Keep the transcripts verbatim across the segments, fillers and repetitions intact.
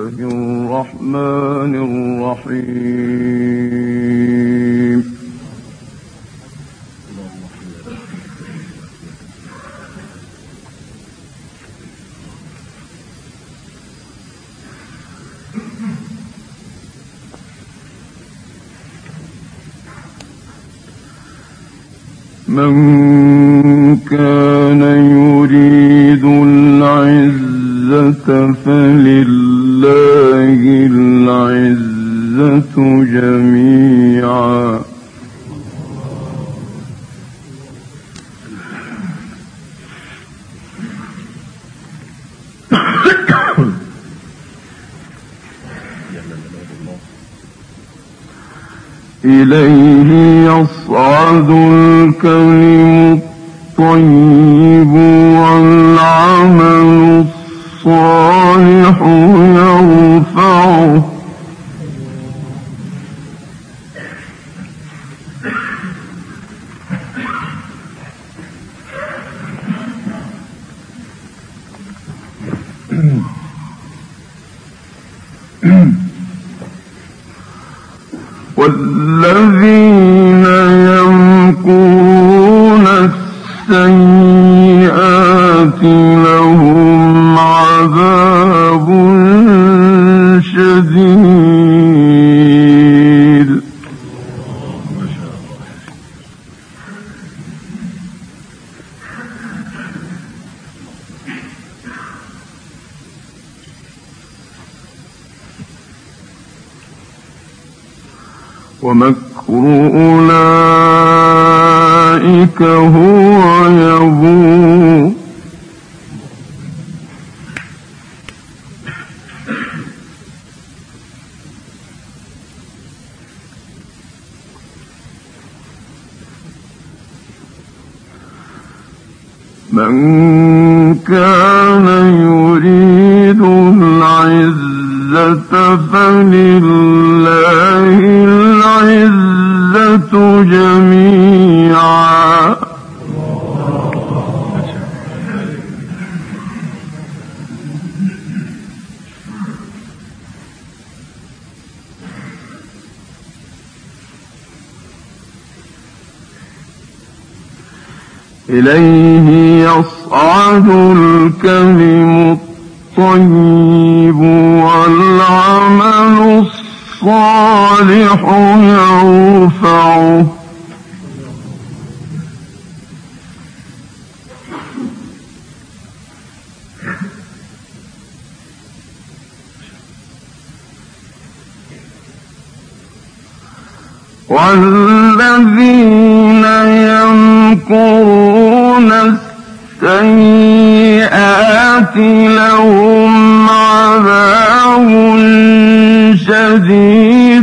الله الرحمن الرحيم. من كان يريد العزة فلله العزة جميعا إليه يصعد الكلم الطيب والعمل الصالح يرفعه والذين يمكرون السيئات لهم عذاب شديد ومكر أولئك هو يبور من كان يريد العزة فلله العزة جميعا إليه يصعد الكلم الطيب والعمل الصالح يرفعه والذين يمكرون السيئات لهم عذاب شديد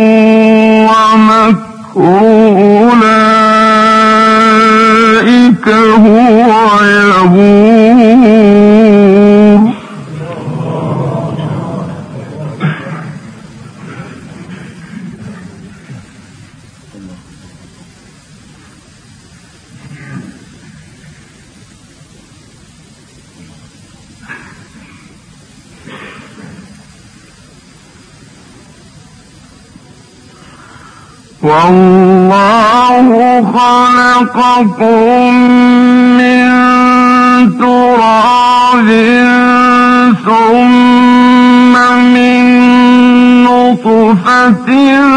ومكر أولئك هو يبور والله خلقكم من تراب ثم من نطفة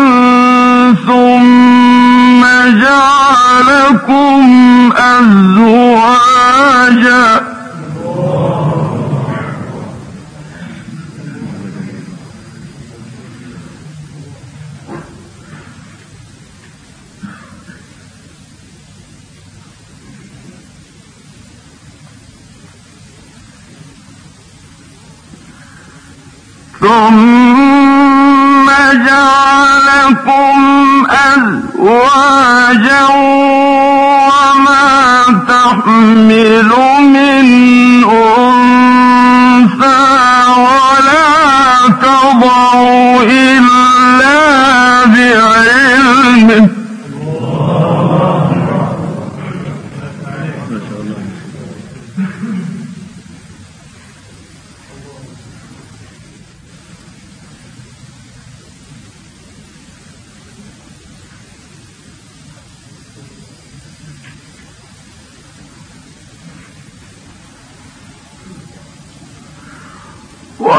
ثم جعلكم أزواجا ثم جعلكم أزواجا وما تحمل من أنثى ولا تضع إلا بعلمه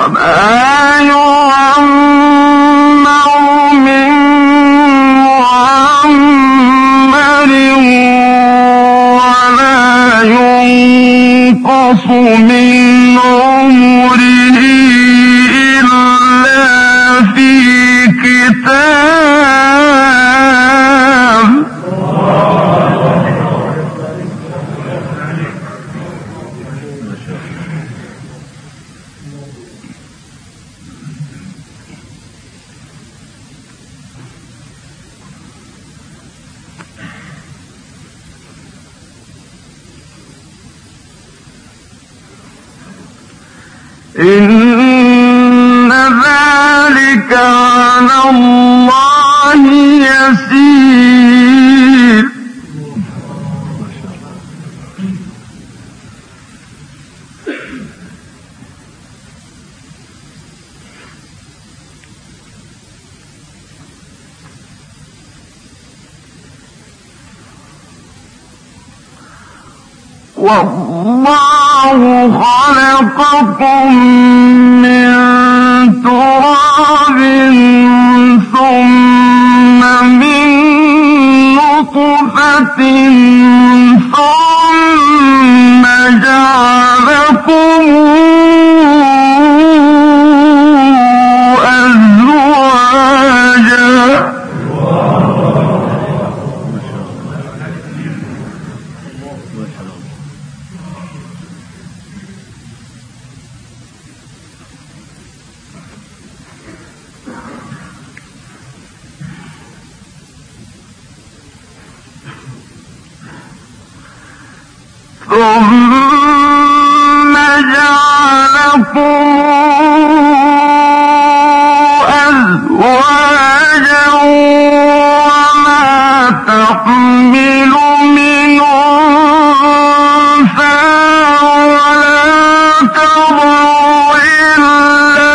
من عمره إلا في كتاب إن ذلك على الله يسير والله خلقكم من تراب ثم من نطفة ثم جعلكم أزواجا ثم جعلكم أزواجا وما تحمل من أنثى ولا تضع إلا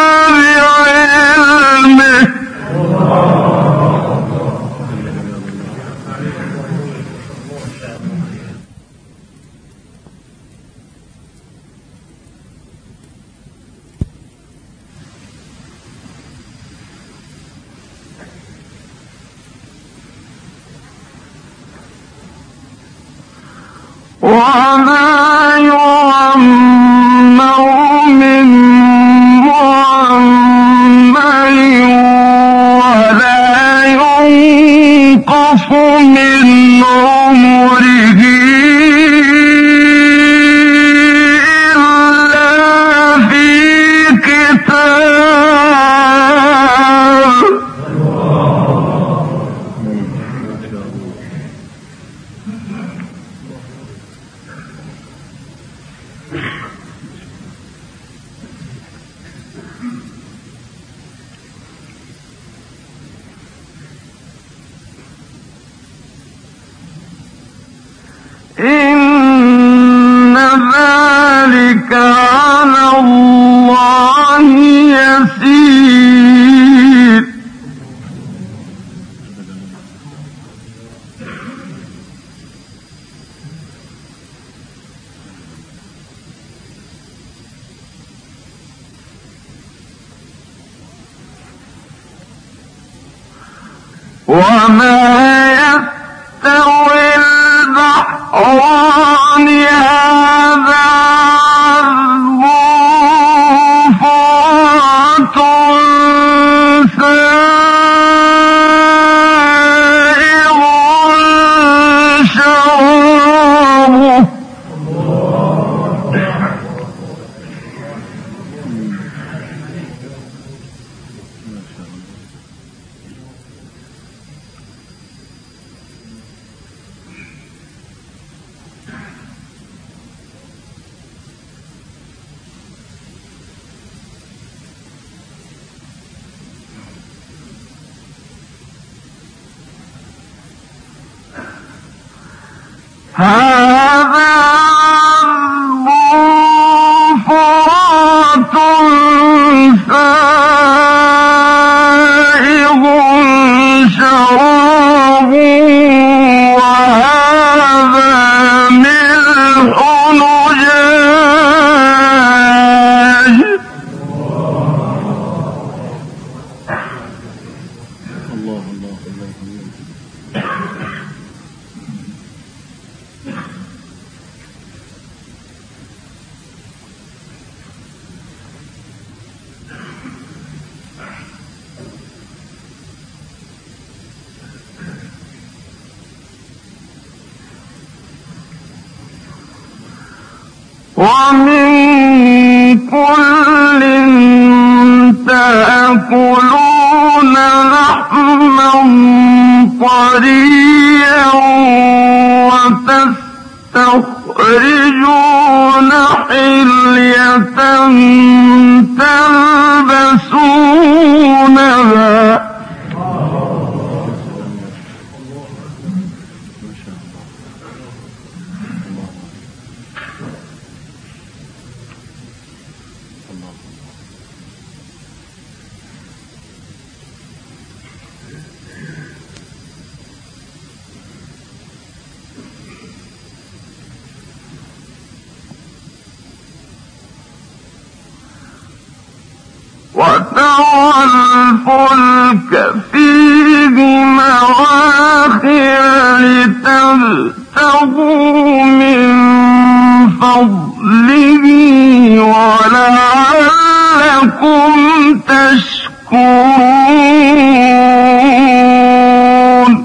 بعلمه وما يعمر من معمر ولا ينقص من عمره إلا في كتاب إن ذلك على الله يسير وما يستوي البحران هذا عذب فرات سائغ شرابه هذا عذب فرات سائغ شرابه وهذا ملح أجاج الله الله الله ومن كل تأكلون لحما طريا وتستخرجون حلية تلبسونها وترى الفلك فيه مواخر لتبتغوا من فضله ولعلكم تشكرون.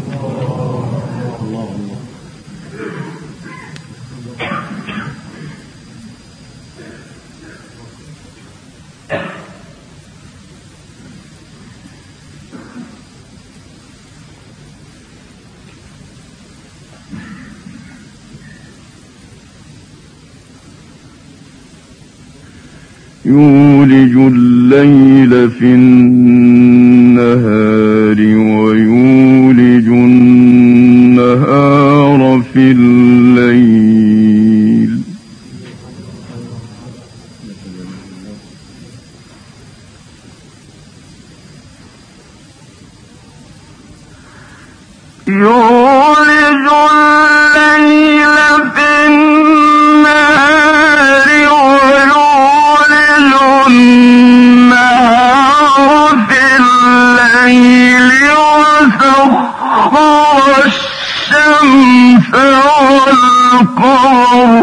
يولج الليل في النهار ويولج النهار في الليل يولج الليل في النهار ويولج النهار في الليل وسخر الشمس والقمر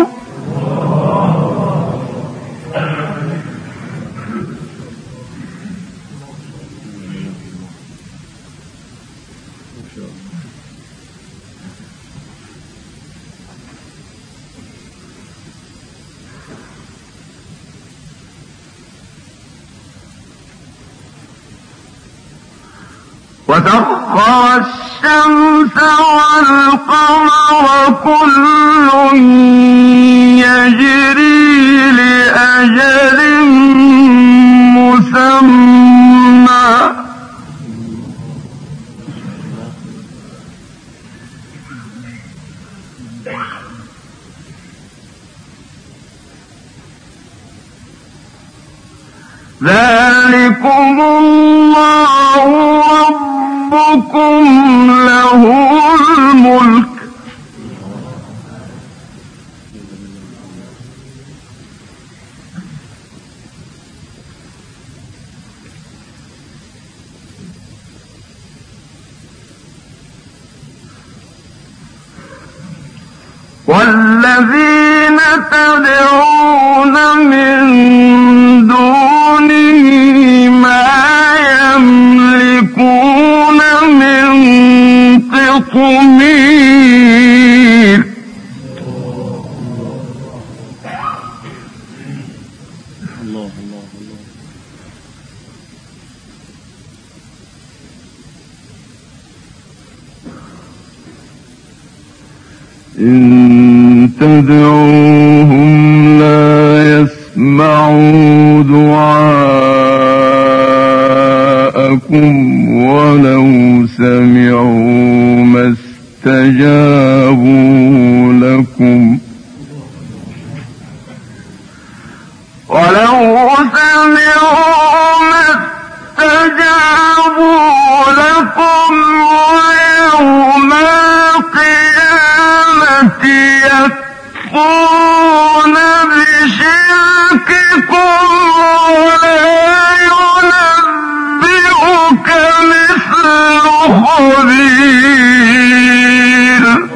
وسخر الشمس والقمر كل يجري لأجل مسمى ذلكم الله ربكم له الملك والذين تدعون من دونه ما يملكون من قطمير الله الله الله إن تدعوهم لا يسمعوا دعاءكم ولو سمعوا ما استجابوا لكم ولو سمعوا ما استجابوا لكم ويوم القيامة يكفرون بشرككم ولا ينبئك مثل الأقربين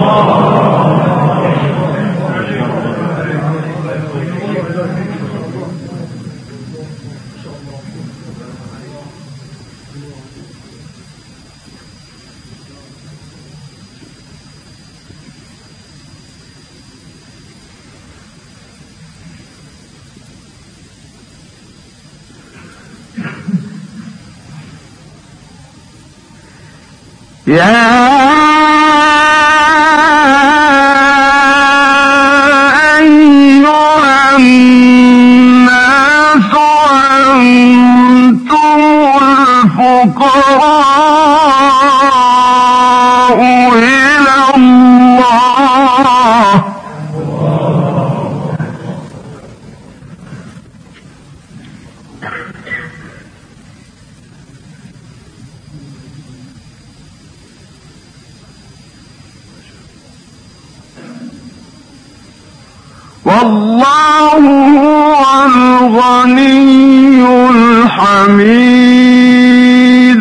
يا أيها الناس أنتم الفقراء إلى الله والله هو الغني الحميد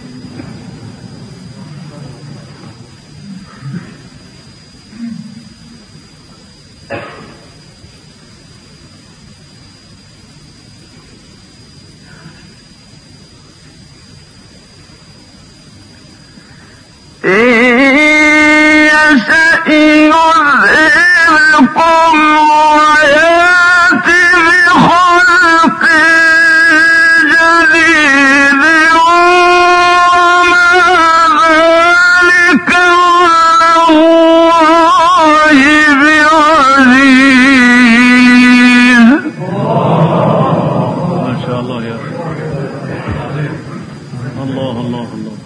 إن يشأ يذهبكم ويأت بخلق جديد وما ذلك على الله بعزيز. ما شاء الله يا أخي. الله الله الله.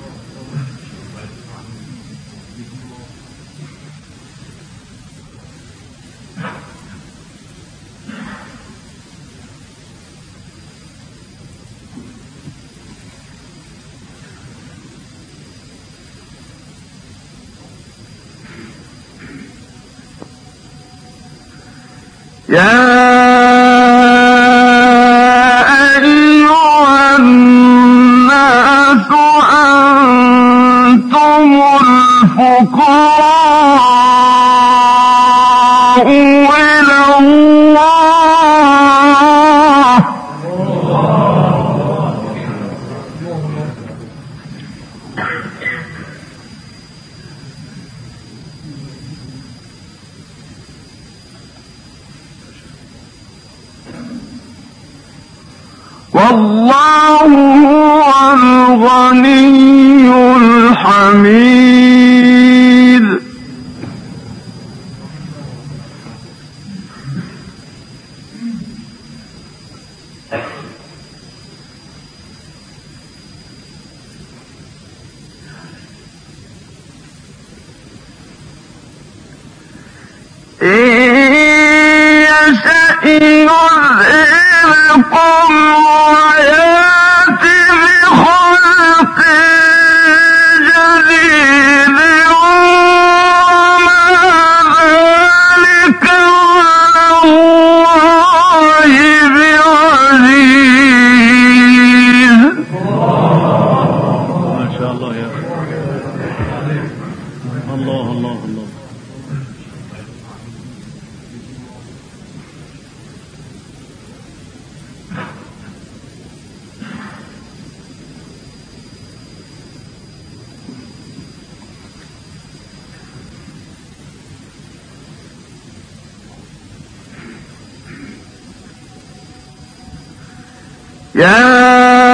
يا أيها الناس أنتم الفقراء إلى الله والله هو الغني الحميد إن يشأ يذهبكم ويأت بخلق جديد وما ذلك على الله بعزيز. ما شاء الله يا أخي. الله الله الله. يا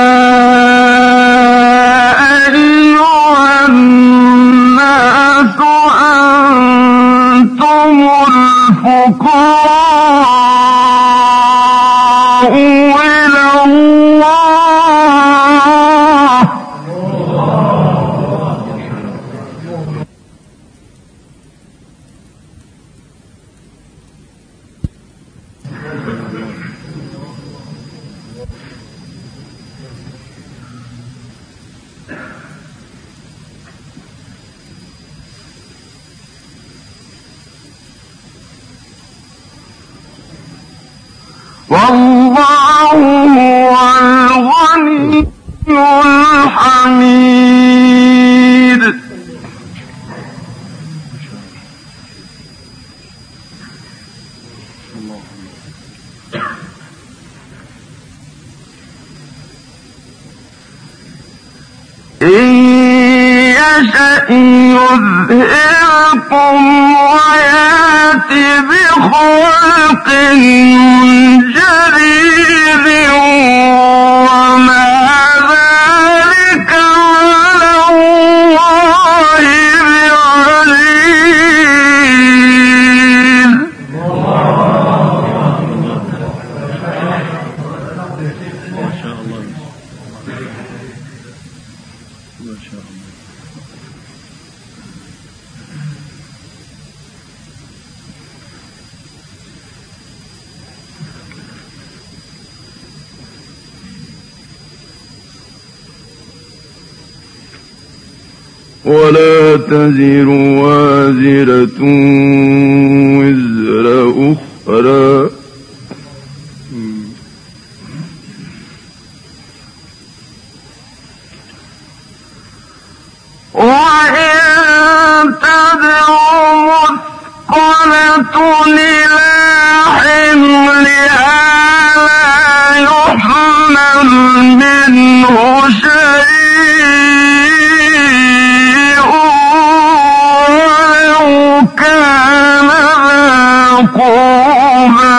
أيها الناس أنتم الفقراء إلى الله والله هو الغني الحميد يذهبكم ويأت بخلق جديد وما ذلك على الله بعزيز. ما شاء الله ما شاء الله. ولا تزر وازرة وزر أخرى وإن تدع مثقلة إلى حملها لا يحمل منه شيء ولو كان ذا قربى.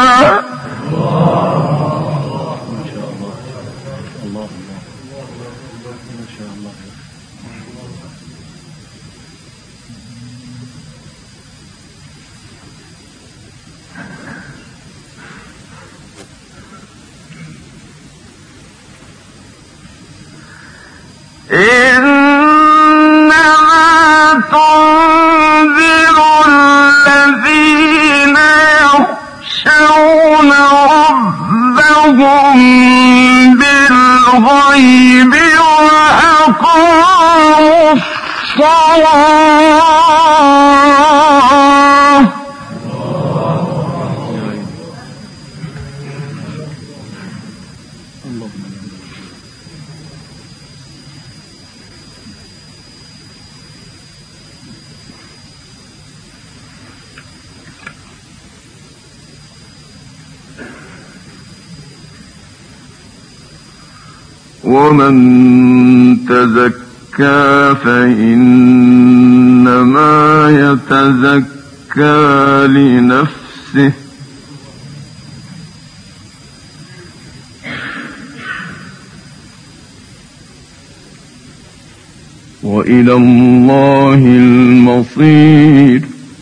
إنما تنذر الذين يخشون ربهم بالغيب وأقاموا الصلاة. ومن تزكى فإنما يتزكى لنفسه وإلى الله المصير.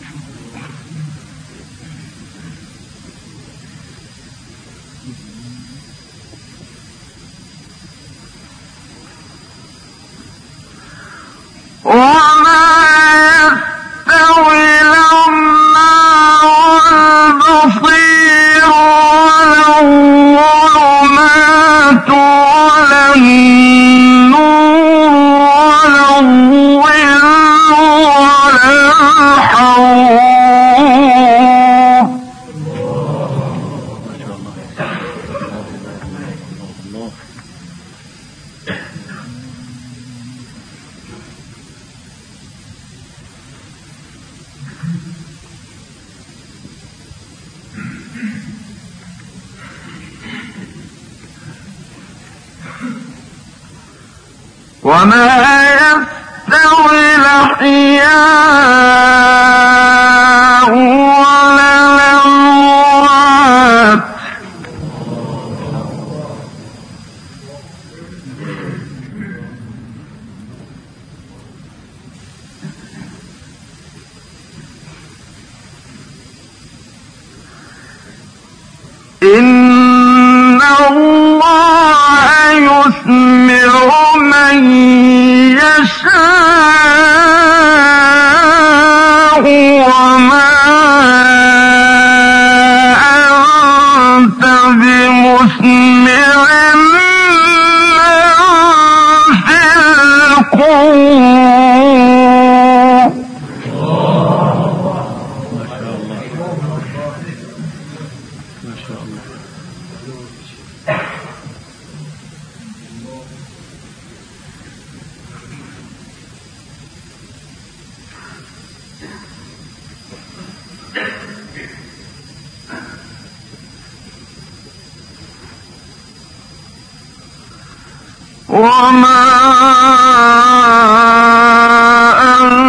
وما يستوي الأعمى والبصير ولا الظلمات ولا النور ولا الظل ولا الحرور. وما يستوي الأحياء ولا الأموات إن الله يسمع من يشاء وما أنت بمسمع من في القبور. وما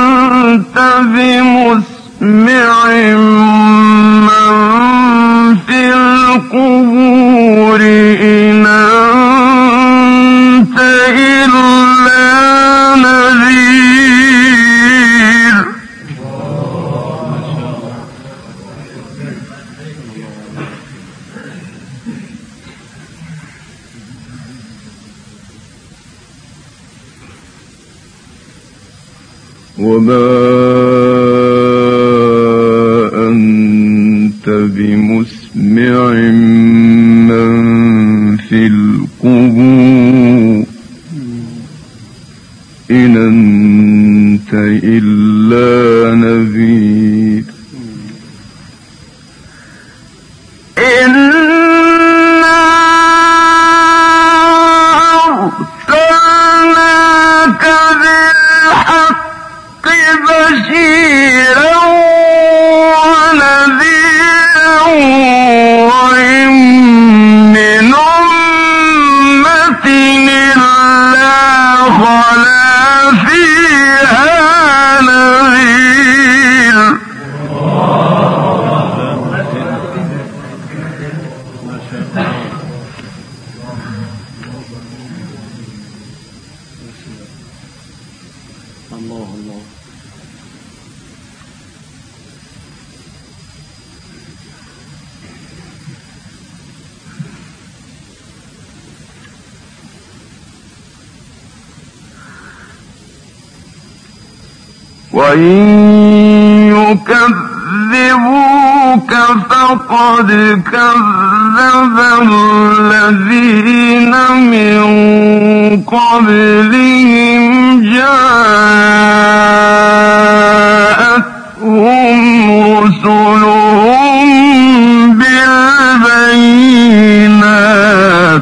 وما أنت بمسمع من في القبور إن أنت إلا نذير وإن يكذبوك فقد كذب الذين من قبلهم جاءتهم رسلهم بالبينات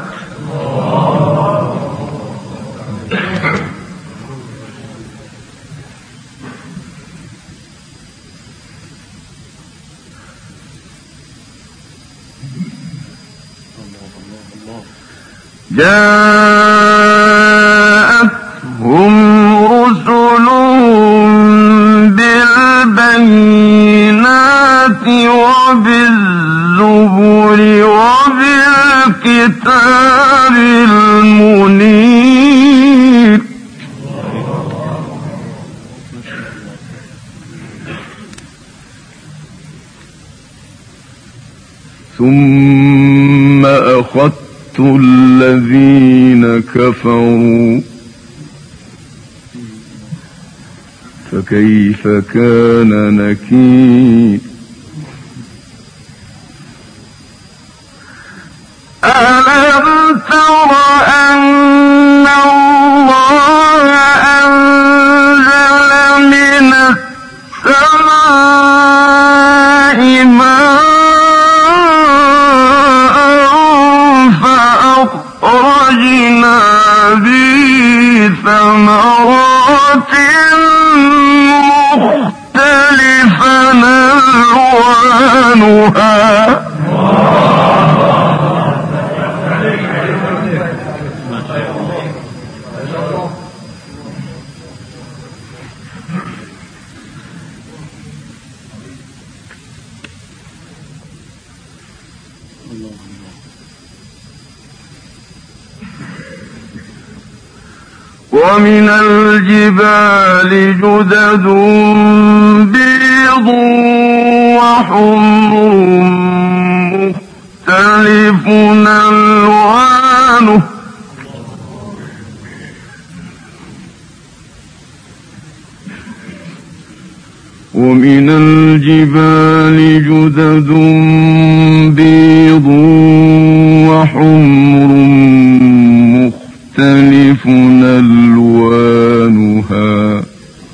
جاءتهم رسلهم بالبينات وبالزبر وبالكتاب المنير ثم أخذت الذين كفروا فكيف كان نكير ألم تر أن الله أنزل من السماء ماء فأخرجنا به ثمرات مختلفا ألوانها ومن الجبال جدد بيض وحمر مختلف ألوانه ومن الجبال جدد بيض وحمر مختلف ألوانها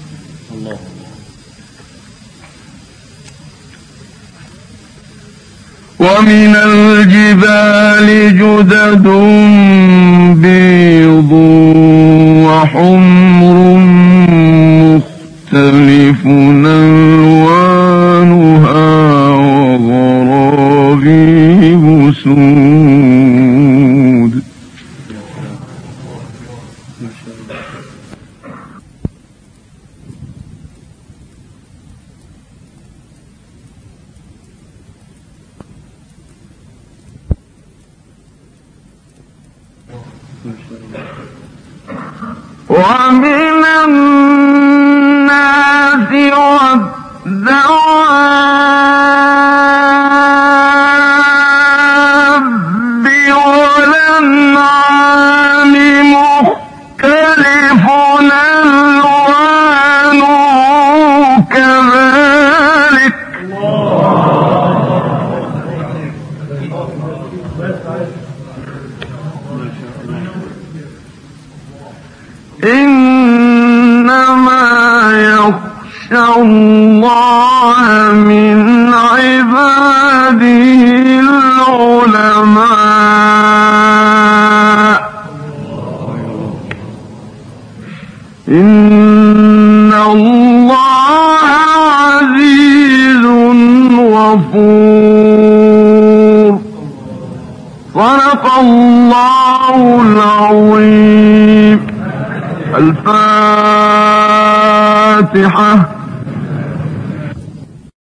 ومن الجبال جدد بيض وحمر مختلف ألوانها وغرابيب سود ومن الناس والدواب والأنعام مختلف ألوانه يخشى الله من عباده العلماء إن الله عزيز غفور. صدق الله العظيم. الفاتحة.